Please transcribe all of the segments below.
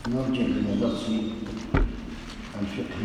نرجع إلى درس الفقه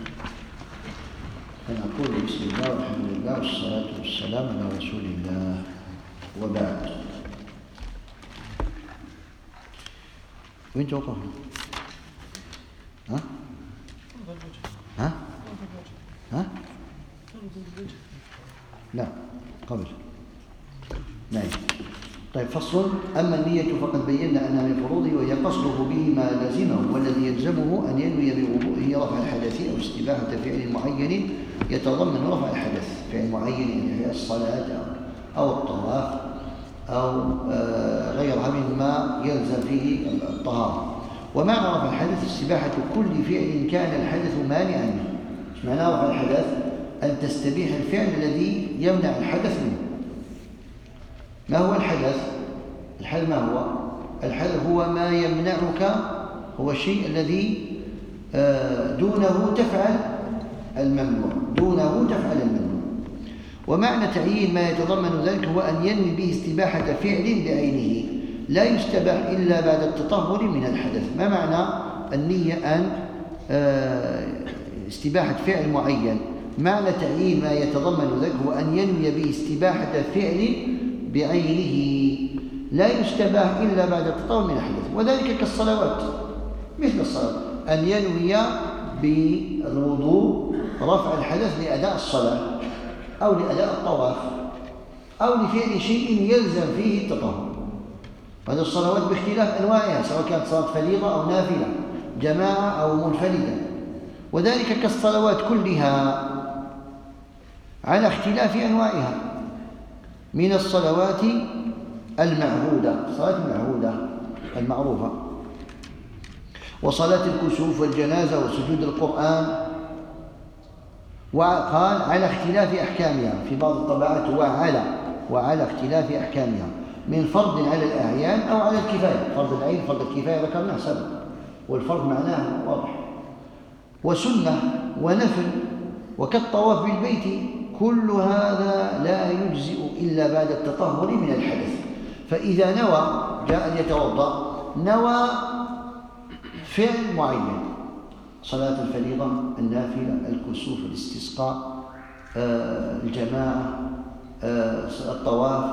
فنقول بسم الله والحمد لله والصلاة والسلام على رسول الله وبعد. وين توقف؟ ها؟ ها؟ ها؟ لا قبل. نعم. طيب فصل. أما النية فقد بينا أنها من فروضه وهي قصده به ما لازمه، والذي يلزمه أن ينوي بوضوئه رفع الحدث أو استباحة فعل معين يتضمن رفع الحدث، فعل معين يعني الصلاة أو الطواف أو غيرها مما يلزم فيه الطهارة. ومعنى رفع الحدث استباحة كل فعل كان الحدث مانعا منه. معنى رفع الحدث أن تستبيح الفعل الذي يمنع الحدث منه. ما هو الحدث؟ الحدث ما هو؟ الحدث هو ما يمنعك، هو الشيء الذي دونه تفعل الممنوع، دونه تفعل الممنوع. ومعنى تعيين ما يتضمن ذلك هو أن ينوي به استباحة فعل بعينه لا يستباح إلا بعد التطهر من الحدث. ما معنى النية أن استباحة فعل معين؟ معنى تعيين ما يتضمن ذلك هو أن ينوي به استباحة فعل بعينه لا يستباح إلا بعد التطهر من الحدث، وذلك كالصلوات مثل الصلاة، أن ينوي بالوضوء رفع الحدث لأداء الصلاة أو لأداء الطواف أو لفعل شيء يلزم فيه التطهر. هذه الصلوات باختلاف أنواعها سواء كانت صلاة فريضة أو نافلة، جماعة أو منفردة، وذلك كالصلوات كلها على اختلاف أنواعها من الصلوات المعهودة، الصلاة المعهودة المعروفة، وصلاة الكسوف والجنازة وسجود القرآن. وقال على اختلاف أحكامها في بعض الطبعات، وعلى اختلاف أحكامها من فرض على الأعيان أو على الكفاية. فرض العين فرض الكفاية ذكرناه سبق، والفرض معناه واضح. وسنة ونفل وكالطواف بالبيت، كل هذا لا يجزئ إلا بعد التطهر من الحدث. فإذا نوى جاء ليتوضأ، نوى فعل معين، صلاة الفريضة، النافلة، الكسوف، الاستسقاء، الجماعة، الطواف،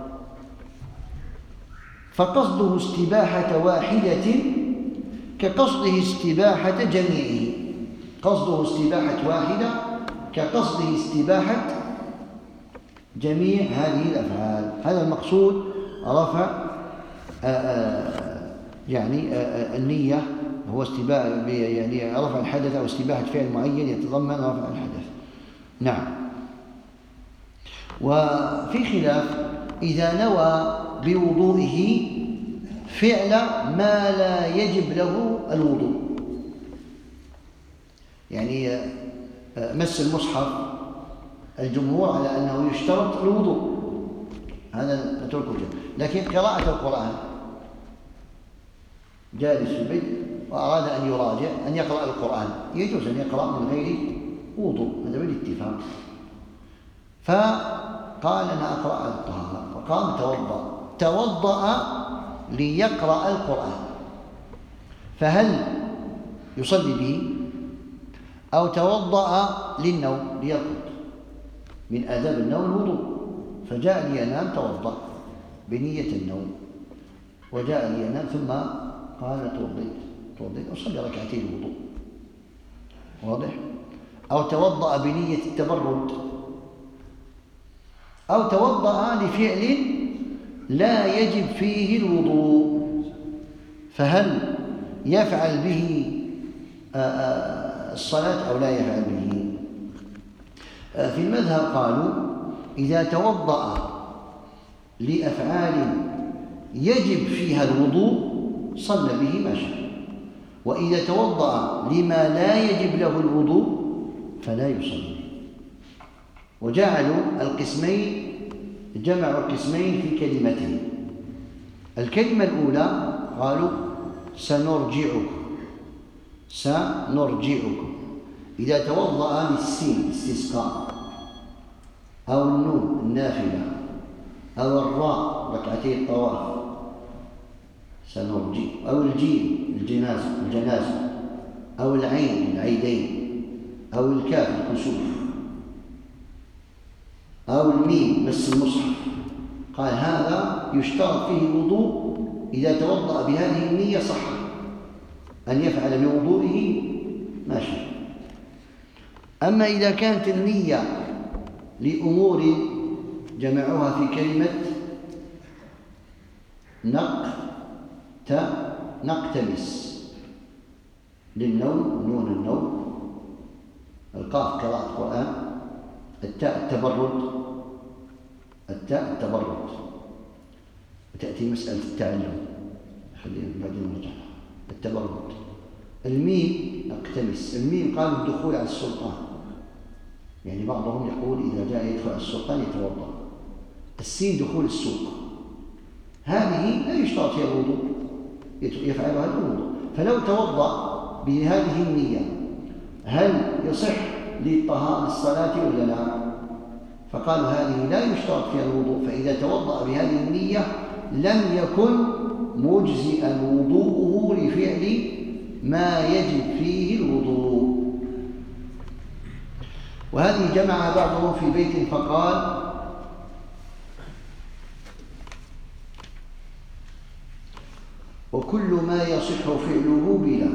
فقصده استباحة واحدة كقصده استباحة جميعه. قصده استباحة واحدة كقصده استباحة جميع هذه الأفعال. هذا المقصود رفع النية، هو يعني رفع الحدث أو استباحة فعل معين يتضمن رفع الحدث. نعم. وفي خلاف إذا نوى بوضوئه فعل ما لا يجب له الوضوء، يعني مس المصحف، الجمهور على أنه يشترط الوضوء، هذا نتركه جدا. لكن قراءة القرآن، جالس في البيت وأراد أن يراجع أن يقرأ القرآن، يجوز أن يقرأ من غير وضوء، هذا بالاتفاق. فقال أنا أقرأ الطهارة، فقام توضأ ليقرأ القرآن، فهل يصلي به أو توضأ للنوم ليرقد؟ من آداب النوم الوضوء، فجاء لينام توضأ بنية النوم، وجاء لينام ثم قال توضيت أصلي ركعتين الوضوء، واضح؟ أو توضأ بنية التبرد، أو توضأ لفعل لا يجب فيه الوضوء، فهل يفعل به الصلاة أو لا يفعل به؟ في المذهب قالوا إذا توضأ لأفعال يجب فيها الوضوء صلى به ما شاء، وإذا توضأ لما لا يجب له الوضوء فلا يصلي. وجعلوا القسمين، جمعوا القسمين في كلمتين. الكلمة الأولى قالوا سنرجعكم، إذا توضأ للسين استسقاء، أو النون النافلة، أو الراء ركعتي الطواف، سنرجي، أو الجيم الجنازة، أو العين العيدين، أو الكاف الكسوف، أو الميم مس المصحف. قال هذا يشترط فيه الوضوء إذا توضأ بهذه النية صح، أن يفعل بوضوئه ما شاء. أما إذا كانت النية لأمور جمعوها في كلمة نقتبس، للنوم نون النوم، القاف قراءة القرآن، التاء التبرد، وتأتي مسألة التعلم خلينا بعدين نرجع التبرد. الميم نقتبس، الميم قالوا الدخول على السلطان، يعني بعضهم يقول إذا جاء يدخل على السلطان يتوضأ. السين دخول السوق، هذه لا يشترط فيها الوضوء، يفعلها الوضوء. فلو توضأ بهذه النية هل يصح للطهارة الصلاة ولا لا؟ فقالوا هذه لا يشترط فيها الوضوء، فإذا توضأ بهذه النية لم يكن مجزئا وضوءه لفعل ما يجب فيه الوضوء. وهذه جمع بعضهم في بيت فقال: وكل ما يصح فعله بلا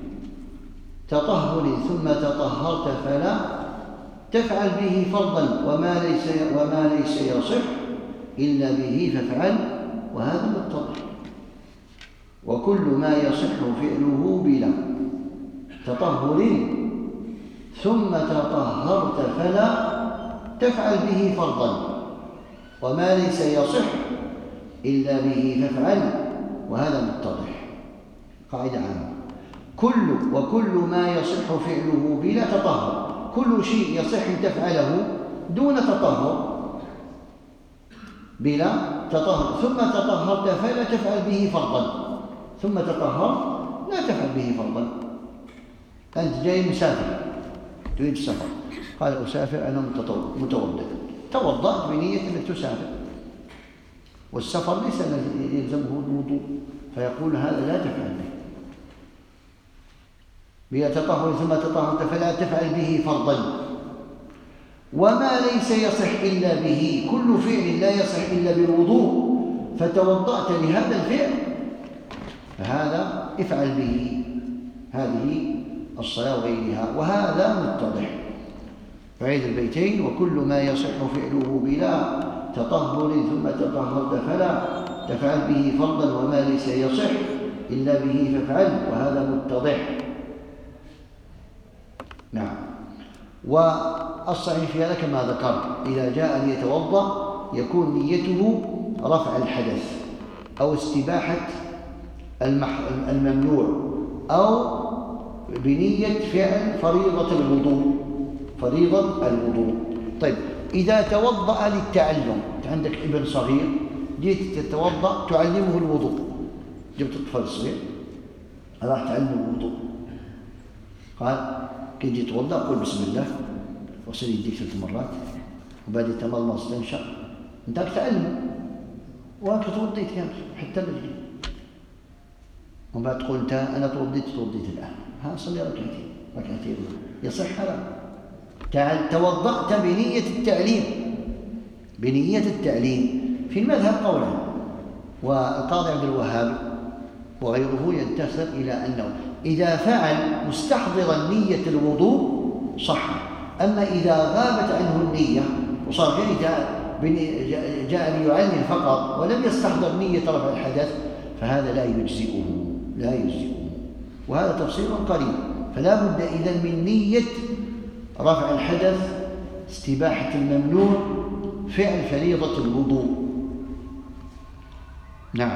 تطهر ثم تطهرت فلا تفعل به فرضا، وما ليس يصح إلا به فافعل، وهذا متضح. وكل ما يصح فعله بلا تطهر ثم تطهرت فلا تفعل به فرضا، وما ليس يصح إلا به فافعل، وهذا متضح. قاعدة عامة: وكل ما يصح فعله بلا تطهر، كل شيء يصح أن تفعله دون تطهر، بلا تطهر، ثم تطهرت فلا تفعل به فرضا، ثم تطهر لا تفعل به فرضا. أنت جاي مسافر تريد السفر، قال أسافر أنا متوضئ، توضأت بنية أنك تسافر، والسفر ليس يلزمه الوضوء، فيقول هذا لا تفعل به بلا تطهر ثم تطهرت فلا تفعل به فرضا، وما ليس يصح إلا به، كل فعل لا يصح إلا بالوضوء فتوضأت لهذا الفعل فهذا افعل به هذه الصلاة وغيرها، وهذا متضح. فعيد البيتين: وكل ما يصح فعله بلا تطهر ثم تطهرت فلا تفعل به فرضا، وما ليس يصح إلا به فافعل، وهذا متضح. نعم. والصحيح في هذا كما ذكرت: إذا جاء ليتوضأ يكون نيته رفع الحدث أو استباحة الممنوع، أو بنية فعل فريضة الوضوء. طيب، إذا توضأ للتعلم، عندك ابن صغير جيت تتوضأ تعلمه الوضوء، جبت الطفل الصغير راح تعلمه الوضوء، قال كي تجي تتوضأ قل بسم الله واغسل يديك 3 مرات وبعدين تمضمض تنشق، انت تعلمه وانت توضيت كامل حتى رجلي، ومن بعد تقول انت انا توضيت الان، ها صلي ركعتين يصح هذا؟ توضأت بنية التعليم. في المذهب قولان، والقاضي عبد الوهاب وغيره ينتسب إلى أنه إذا فعل مستحضرا نية الوضوء صح، أما إذا غابت عنه النية وصار جاء ليعلم فقط ولم يستحضر نية رفع الحدث فهذا لا يجزئه. وهذا تفصيل قريب. فلا بد إذن من نية رفع الحدث، استباحة الممنوع، فعل فريضة الوضوء. نعم،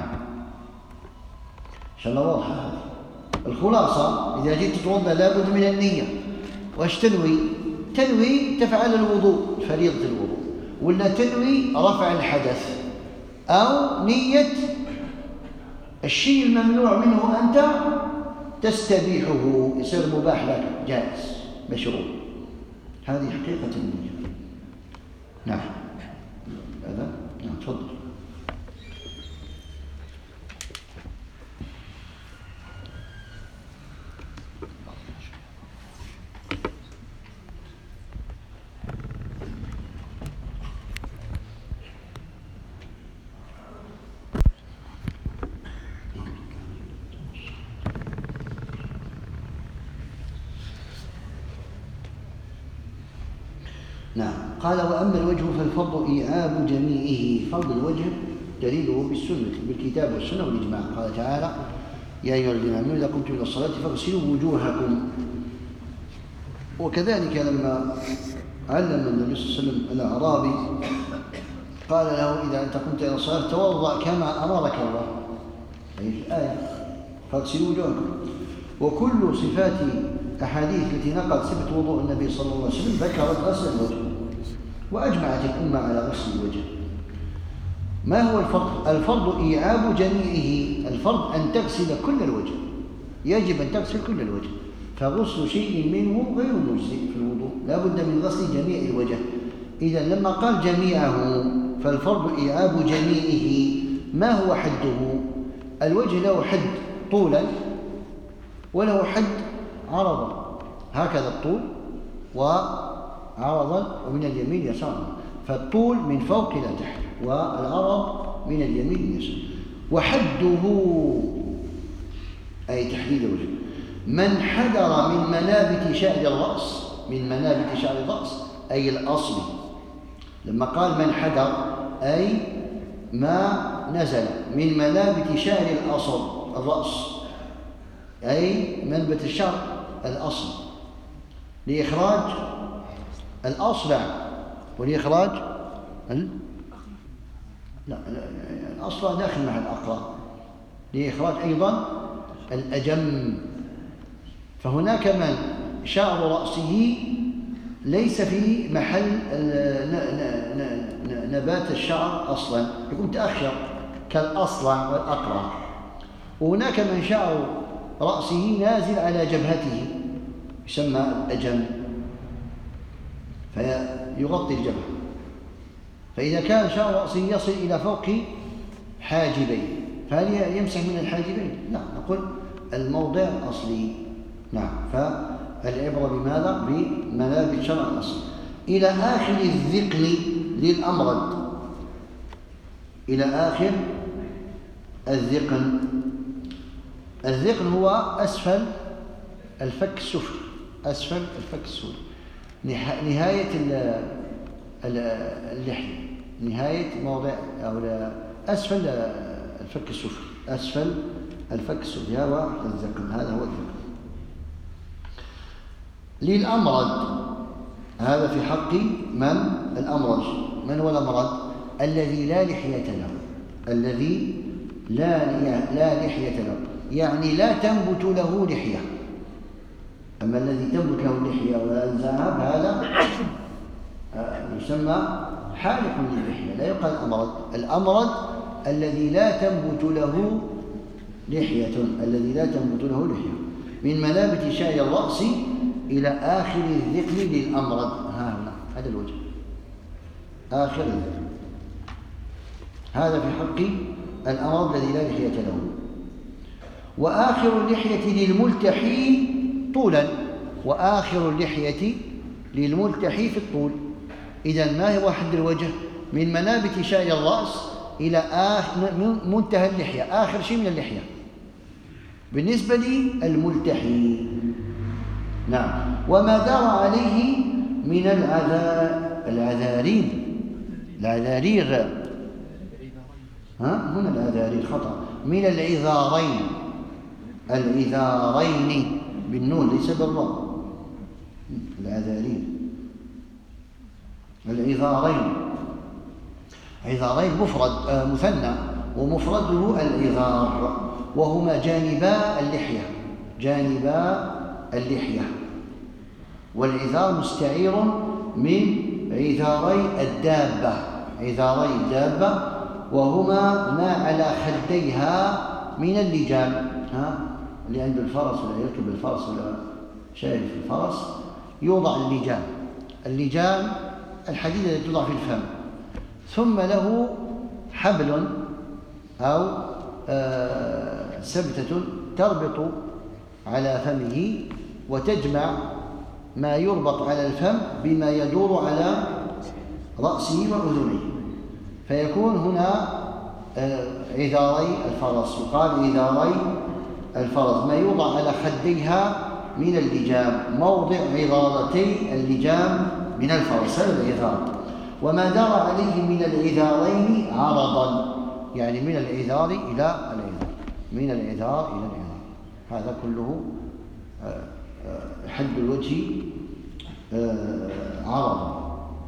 إن شاء الله واضحة هذه. الخلاصة: إذا جيت تتوضأ لابد من النية. وايش تنوي؟ تنوي تفعل الوضوء، فريضة الوضوء، ولا تنوي رفع الحدث، أو نية الشيء الممنوع منه أنت تستبيحه، يصير مباح لك، جائز، مشروع. هذه حقيقة النية. نعم. هذا نعم، تفضل. قال وأما الوجه فالفرض إيعاب جميعه. فرض الوجه دليله بالسنة بالكتاب والسنة والإجماع. قال تعالى يا أيها الذين آمنوا إذا قمتم إلى الصلاة فاغسلوا وجوهكم. وكذلك لما علم النبي صلى الله عليه وسلم الأعرابي قال له إذا أنت قمت إلى الصلاة توضأ كما أمرك الله، أي الآية فاغسلوا وجوهكم. وكل صفات أحاديث التي نقلت صفة وضوء النبي صلى الله عليه وسلم ذكرت غسل الوجه، وأجمعت الأمة على غسل الوجه. ما هو الفرض؟ الفرض إيعاب جميعه. الفرض أن تغسل كل الوجه، يجب أن تغسل كل الوجه، فغسل شيء منه غير مجزئ في الوضوء، لا بد من غسل جميع الوجه. إذا لما قال جميعه فالفرض إيعاب جميعه. ما هو حده؟ الوجه له حد طولا وله حد عرضا، هكذا الطول وعرضا ومن اليمين يسارا، فالطول من فوق إلى تحت والعرض من اليمين لليسار. وحده أي تحديد الوجه من حدر من منابت شعر الرأس، من منابت شعر الرأس أي الأصل. لما قال من حدر أي ما نزل من منابت شعر الأصل الرأس، أي منبت الشعر الأصل لإخراج الأصلع ولإخراج لا الأصلع داخل مع الأقرع، لإخراج أيضا الأجم. فهناك من شعر رأسه ليس في محل نبات الشعر أصلا، يكون متأخر كالأصلع والأقرع. وهناك من شعر رأسه نازل على جبهته يسمى الأجم فيغطي الجبهة. فإذا كان شعر رأسه يصل إلى فوق حاجبين فهل يمسح من الحاجبين؟ لا، نقول الموضع الأصلي. نعم، فالعبرة بماذا؟ بمنابت شعر الأصل إلى آخر الذقن للأمرد، إلى آخر الذقن. الذقن هو أسفل الفك السفلي، أسفل الفك السفلي، نهاية اللحية، نهاية موضع أو أسفل الفك السفلي، أسفل الفك السفلي هذا الذقن، هذا هو الذقن. للأمرد هذا في حق من؟ الأمرج. من هو الأمرد؟ الذي لا لحية له، الذي لا لحية له، يعني لا تنبت له لحية. أما الذي تنبت له اللحية وينزعها فهذا يسمى حالق للحية، لا يقال أمرد. الأمرد الذي لا تنبت له لحية، الذي لا تنبت له لحية من منابت شعر الرأس إلى آخر الذقن للأمرد. ها هنا هذا الوجه آخر الذقن، هذا في حق الأمرد الذي لا لحية له. وآخر اللحية للملتحي طولا، وآخر اللحية للملتحي في الطول. إذن ما هو حد الوجه؟ من منابت شعر الرأس إلى منتهى اللحية، آخر شيء من اللحية بالنسبة للملتحي. نعم. وما دار عليه من العذارين، العذارير، هنا العذارير خطأ، من العذارين، العذارين بالنون ليس بالراء، العذارين، العذارين، عذارين مفرد مثنى ومفرده العذار، وهما جانبا اللحية، جانبا اللحية. والعذار مستعير من عذاري الدابة، عذاري الدابة، وهما ما على خديها من اللجام. اللي عنده الفرس ولا يركب الفرس ولا شايف الفرس يوضع اللجام، اللجام الحديد الذي توضع في الفم، ثم له حبل أو سبتة تربط على فمه وتجمع ما يربط على الفم بما يدور على رأسه وأذنه، فيكون هنا عذاري الفرس، يقال عذاري الفرس، ما يوضع على خديها من اللجام، موضع عذارتي اللجام من الفرس، هذا العذار. وما دار عليه من العذارين عرضا، يعني من العذار إلى العذار، من العذار إلى العذار، هذا كله حد الوجه عرضا.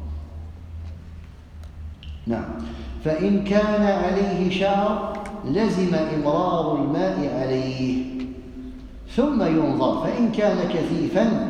نعم. فإن كان عليه شعر لزم إمرار الماء عليه ثم ينظر، فإن كان كثيفا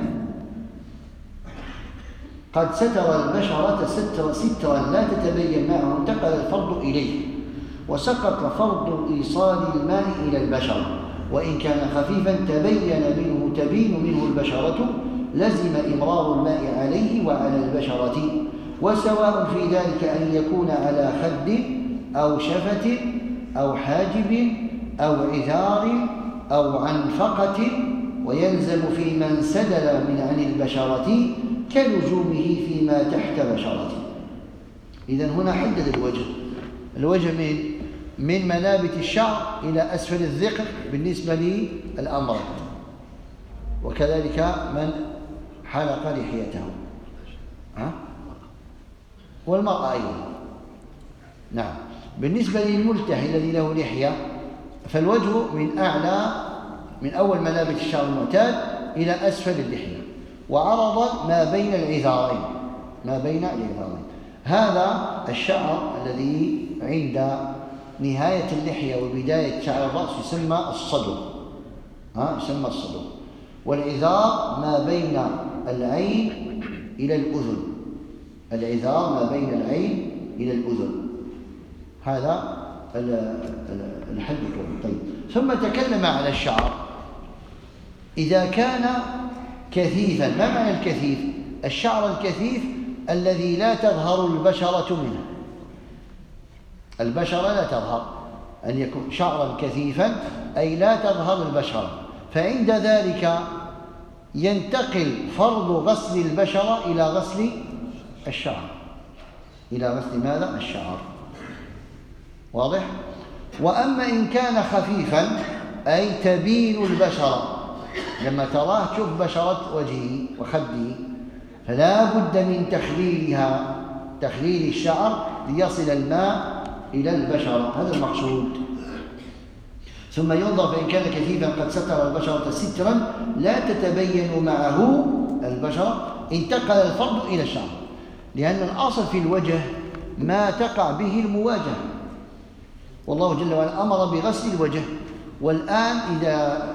قد ستر البشرة سترا لا تتبين معه انتقل الفرض إليه وسقط فرض إيصال الماء إلى البشرة. وإن كان خفيفا تبين منه البشرة لزم إمرار الماء عليه وعلى البشرة، وسواء في ذلك أن يكون على خد أو شفة أو حاجب أو عذار أو عنفقة، ويلزم في من سدل عن البشرة كلزومه فيما تحت بشرته. إذن هنا حدد الوجه من منابت الشعر إلى أسفل الذقن بالنسبة للأمر، وكذلك من حلق لحيته والمرأة أيضا. نعم. بالنسبة للملتحي الذي له لحية فالوجه من أول منابت الشعر المعتاد إلى أسفل اللحية، وعرضا ما بين العذارين. هذا الشعر الذي عند نهاية اللحية وبداية شعر الرأس يسمى الصدر، يسمى الصدر. والعذار ما بين العين إلى الأذن، العذار ما بين العين إلى الأذن، هذا الحد الطول. طيب. ثم تكلم على الشعر إذا كان كثيفا. ما معنى الكثيف؟ الشعر الكثيف الذي لا تظهر البشرة منه، البشرة لا تظهر، أن يكون شعرا كثيفا أي لا تظهر البشرة. فعند ذلك ينتقل فرض غسل البشرة إلى غسل الشعر، إلى غسل ماذا؟ الشعر. واضح؟ وأما إن كان خفيفا أي تبين البشرة، لما تراه تشوف بشرة وجهه وخده، فلا بد من تخليل الشعر ليصل الماء إلى البشرة، هذا المقصود. ثم ينظر فإن كان كثيفا قد ستر البشرة سترا لا تتبين معه البشرة انتقل الفرض إلى الشعر، لأن الأصل في الوجه ما تقع به المواجهة، والله جل وعلا أمر بغسل الوجه. والآن إذا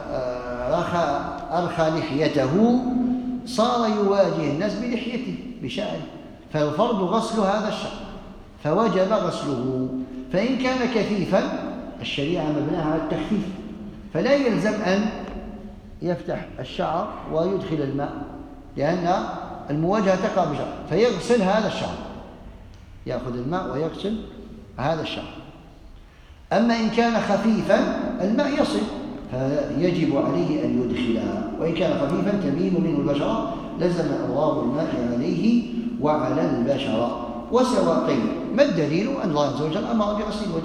أرخى لحيته صار يواجه الناس بلحيته بشعره، فالفرض غسل هذا الشعر فوجب غسله. فإن كان كثيفا الشريعة مبناها على التخفيف، فلا يلزم أن يفتح الشعر ويدخل الماء، لأن المواجهة تقع بشعر، فيغسل هذا الشعر، يأخذ الماء ويغسل هذا الشعر. أما إن كان خفيفا الماء يصل فيجب عليه أن يدخلها، وإن كان خفيفا تبين منه البشرة لزم إمرار الماء عليه وعلى البشرة. وسواء قيل ما الدليل؟ أن الله عز وجل أمر بغسل الوجه،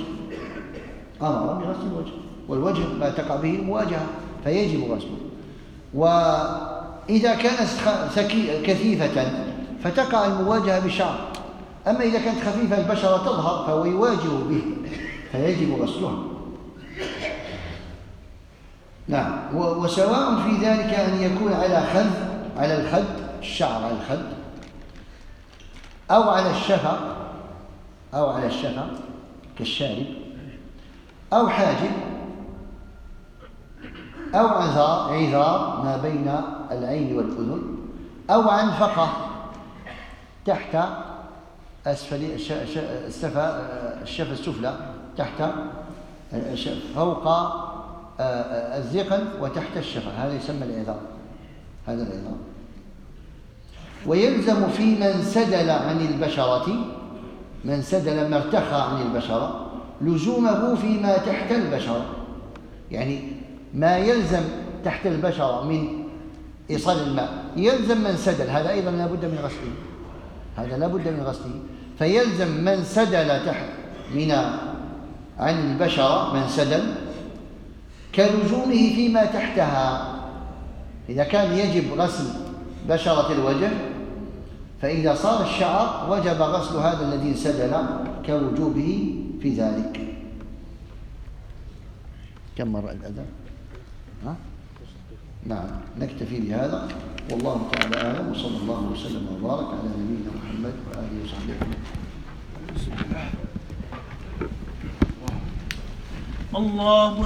والوجه ما تقع به المواجهة فيجب غسله. وإذا كانت كثيفة فتقع المواجهة بالشعر، أما إذا كانت خفيفة البشرة تظهر فهو يواجه به فيجب غسلها. نعم. وسواء في ذلك أن يكون على الخد، الشعر على الخد، أو على الشفة كالشارب، أو حاجب، أو عذار ما بين العين والأذن، أو عنفقة تحت أسفل الشفة السفلى، تحت فوق الذقن وتحت الشفة، هذا يسمى العذار، هذا العذار. ويلزم في من سدل عن البشرة، من سدل ما ارتخى عن البشرة لزومه فيما تحت البشرة، يعني ما يلزم تحت البشرة من إيصال الماء يلزم من سدل، هذا أيضا لا بد من غسله، فيلزم من سدل تحت عن البشرة، من سدل كلزومه فيما تحتها. إذا كان يجب غسل بشرة الوجه فإذا صار الشعر وجب غسل هذا الذي انسدل كوجوبه في ذلك. كم مرة الأذان؟ نعم، نكتفي بهذا والله تعالى أعلم، وصلى الله وسلم وبارك على نبينا محمد وآله وصحبه أجمعين. الله